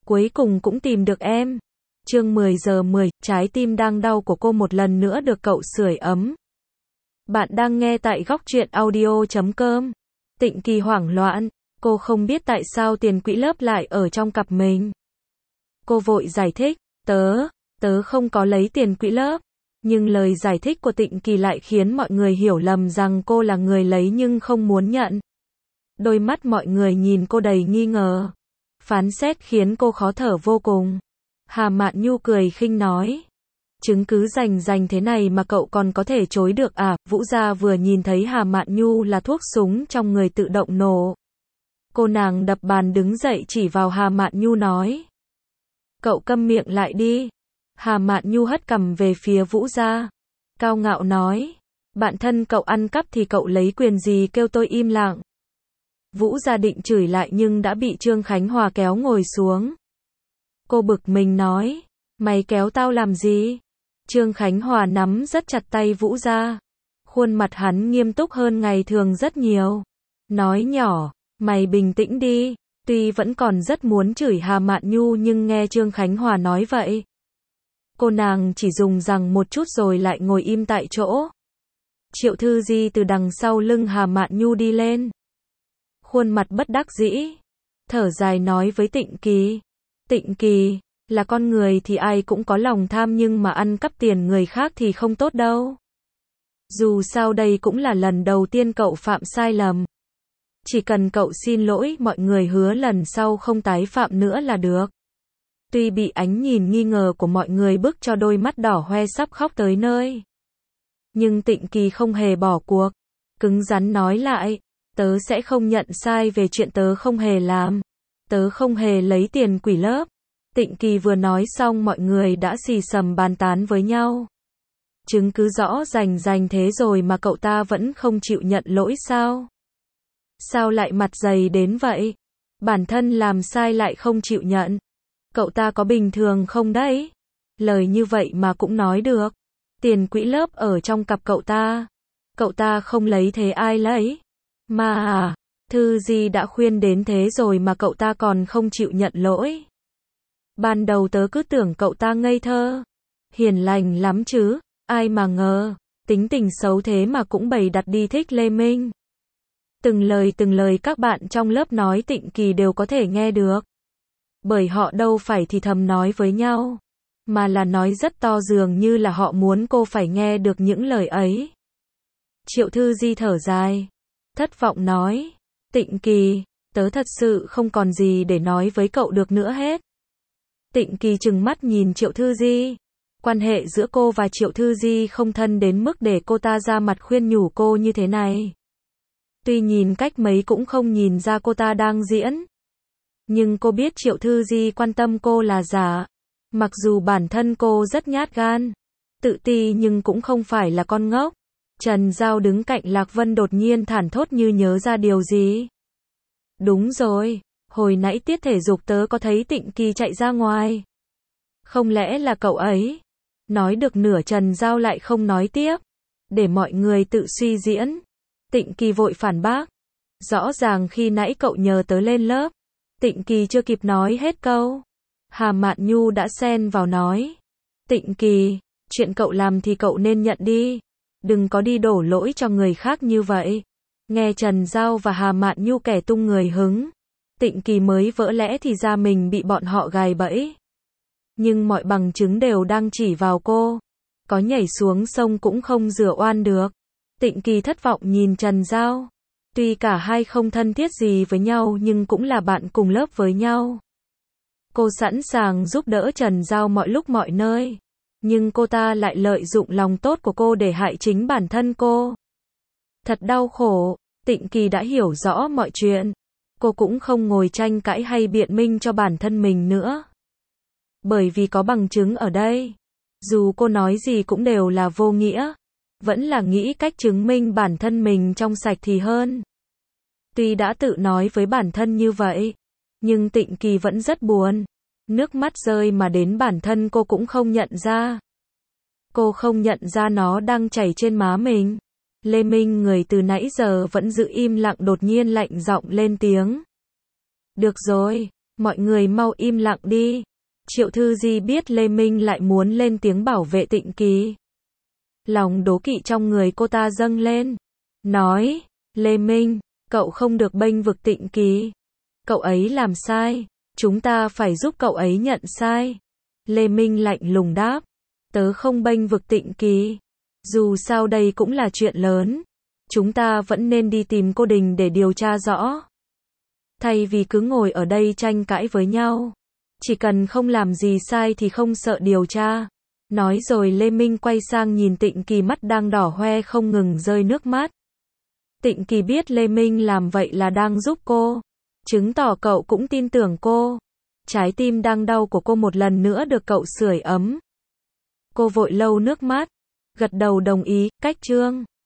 cuối cùng cũng tìm được em. Chương 10 giờ 10, trái tim đang đau của cô một lần nữa được cậu sưởi ấm. Bạn đang nghe tại góc truyện audio.com. Tịnh Kỳ hoảng loạn, cô không biết tại sao tiền quỹ lớp lại ở trong cặp mình. Cô vội giải thích, tớ không có lấy tiền quỹ lớp. Nhưng lời giải thích của Tịnh Kỳ lại khiến mọi người hiểu lầm rằng cô là người lấy nhưng không muốn nhận. Đôi mắt mọi người nhìn cô đầy nghi ngờ. Phán xét khiến cô khó thở vô cùng. Hà Mạn Nhu cười khinh nói. Chứng cứ rành thế này mà cậu còn có thể chối được à? Vũ Gia vừa nhìn thấy Hà Mạn Nhu là thuốc súng trong người tự động nổ. Cô nàng đập bàn đứng dậy chỉ vào Hà Mạn Nhu nói. Cậu câm miệng lại đi. Hà Mạn Nhu hất cằm về phía Vũ Gia. Cao ngạo nói. Bạn thân cậu ăn cắp thì cậu lấy quyền gì kêu tôi im lặng. Vũ Gia định chửi lại nhưng đã bị Trương Khánh Hòa kéo ngồi xuống. Cô bực mình nói. Mày kéo tao làm gì? Trương Khánh Hòa nắm rất chặt tay Vũ Gia. Khuôn mặt hắn nghiêm túc hơn ngày thường rất nhiều. Nói nhỏ, mày bình tĩnh đi. Tuy vẫn còn rất muốn chửi Hà Mạn Nhu nhưng nghe Trương Khánh Hòa nói vậy. Cô nàng chỉ dùng rằng một chút rồi lại ngồi im tại chỗ. Triệu Thư Di từ đằng sau lưng Hà Mạn Nhu đi lên. Khuôn mặt bất đắc dĩ. Thở dài nói với Tịnh Kỳ. Tịnh Kỳ, là con người thì ai cũng có lòng tham nhưng mà ăn cắp tiền người khác thì không tốt đâu. Dù sao đây cũng là lần đầu tiên cậu phạm sai lầm. Chỉ cần cậu xin lỗi mọi người hứa lần sau không tái phạm nữa là được. Tuy bị ánh nhìn nghi ngờ của mọi người bức cho đôi mắt đỏ hoe sắp khóc tới nơi. Nhưng Tịnh Kỳ không hề bỏ cuộc. Cứng rắn nói lại. Tớ sẽ không nhận sai về chuyện tớ không hề làm. Tớ không hề lấy tiền quỹ lớp. Tịnh Kỳ vừa nói xong mọi người đã xì xầm bàn tán với nhau. Chứng cứ rõ rành thế rồi mà cậu ta vẫn không chịu nhận lỗi sao? Sao lại mặt dày đến vậy? Bản thân làm sai lại không chịu nhận. Cậu ta có bình thường không đấy? Lời như vậy mà cũng nói được. Tiền quỹ lớp ở trong cặp cậu ta. Cậu ta không lấy thế ai lấy? Mà à, Thư Di đã khuyên đến thế rồi mà cậu ta còn không chịu nhận lỗi. Ban đầu tớ cứ tưởng cậu ta ngây thơ, hiền lành lắm chứ, ai mà ngờ, tính tình xấu thế mà cũng bày đặt đi thích Lê Minh. Từng lời các bạn trong lớp nói Tịnh Kỳ đều có thể nghe được. Bởi họ đâu phải thì thầm nói với nhau, mà là nói rất to dường như là họ muốn cô phải nghe được những lời ấy. Triệu Thư Di thở dài, thất vọng nói, Tịnh Kỳ, tớ thật sự không còn gì để nói với cậu được nữa hết. Tịnh Kỳ trừng mắt nhìn Triệu Thư Di. Quan hệ giữa cô và Triệu Thư Di không thân đến mức để cô ta ra mặt khuyên nhủ cô như thế này. Tuy nhìn cách mấy cũng không nhìn ra cô ta đang diễn. Nhưng cô biết Triệu Thư Di quan tâm cô là giả. Mặc dù bản thân cô rất nhát gan, tự ti nhưng cũng không phải là con ngốc. Trần Giao đứng cạnh Lạc Vân đột nhiên thản thốt như nhớ ra điều gì. Đúng rồi, hồi nãy tiết thể dục tớ có thấy Tịnh Kỳ chạy ra ngoài. Không lẽ là cậu ấy? Nói được nửa Trần Giao lại không nói tiếp. Để mọi người tự suy diễn. Tịnh Kỳ vội phản bác. Rõ ràng khi nãy cậu nhờ tớ lên lớp. Tịnh Kỳ chưa kịp nói hết câu. Hà Mạn Nhu đã xen vào nói. Tịnh Kỳ, chuyện cậu làm thì cậu nên nhận đi. Đừng có đi đổ lỗi cho người khác như vậy. Nghe Trần Giao và Hà Mạn Nhu kẻ tung người hứng. Tịnh Kỳ mới vỡ lẽ thì ra mình bị bọn họ gài bẫy. Nhưng mọi bằng chứng đều đang chỉ vào cô. Có nhảy xuống sông cũng không rửa oan được. Tịnh Kỳ thất vọng nhìn Trần Giao. Tuy cả hai không thân thiết gì với nhau nhưng cũng là bạn cùng lớp với nhau. Cô sẵn sàng giúp đỡ Trần Giao mọi lúc mọi nơi. Nhưng cô ta lại lợi dụng lòng tốt của cô để hại chính bản thân cô. Thật đau khổ. Tịnh Kỳ đã hiểu rõ mọi chuyện. Cô cũng không ngồi tranh cãi hay biện minh cho bản thân mình nữa. Bởi vì có bằng chứng ở đây. Dù cô nói gì cũng đều là vô nghĩa. Vẫn là nghĩ cách chứng minh bản thân mình trong sạch thì hơn. Tuy đã tự nói với bản thân như vậy. Nhưng Tịnh Kỳ vẫn rất buồn. Nước mắt rơi mà đến bản thân cô cũng không nhận ra. Cô không nhận ra nó đang chảy trên má mình. Lê Minh người từ nãy giờ vẫn giữ im lặng đột nhiên lạnh giọng lên tiếng. Được rồi, Mọi người mau im lặng đi. Triệu Thư Di biết Lê Minh lại muốn lên tiếng bảo vệ Tịnh Kỳ. Lòng đố kỵ trong người cô ta dâng lên. Nói, Lê Minh, cậu không được bênh vực Tịnh Kỳ. Cậu ấy làm sai. Chúng ta phải giúp cậu ấy nhận sai. Lê Minh lạnh lùng đáp. Tớ không bênh vực Tịnh Kỳ. Dù sao đây cũng là chuyện lớn. Chúng ta vẫn nên đi tìm cô Đình để điều tra rõ. Thay vì cứ ngồi ở đây tranh cãi với nhau. Chỉ cần không làm gì sai thì không sợ điều tra. Nói rồi Lê Minh quay sang nhìn Tịnh Kỳ, mắt đang đỏ hoe không ngừng rơi nước mắt. Tịnh Kỳ biết Lê Minh làm vậy là đang giúp cô. Chứng tỏ cậu cũng tin tưởng cô. Trái tim đang đau của cô một lần nữa được cậu sưởi ấm. Cô vội lau nước mắt. Gật đầu đồng ý, cách chương.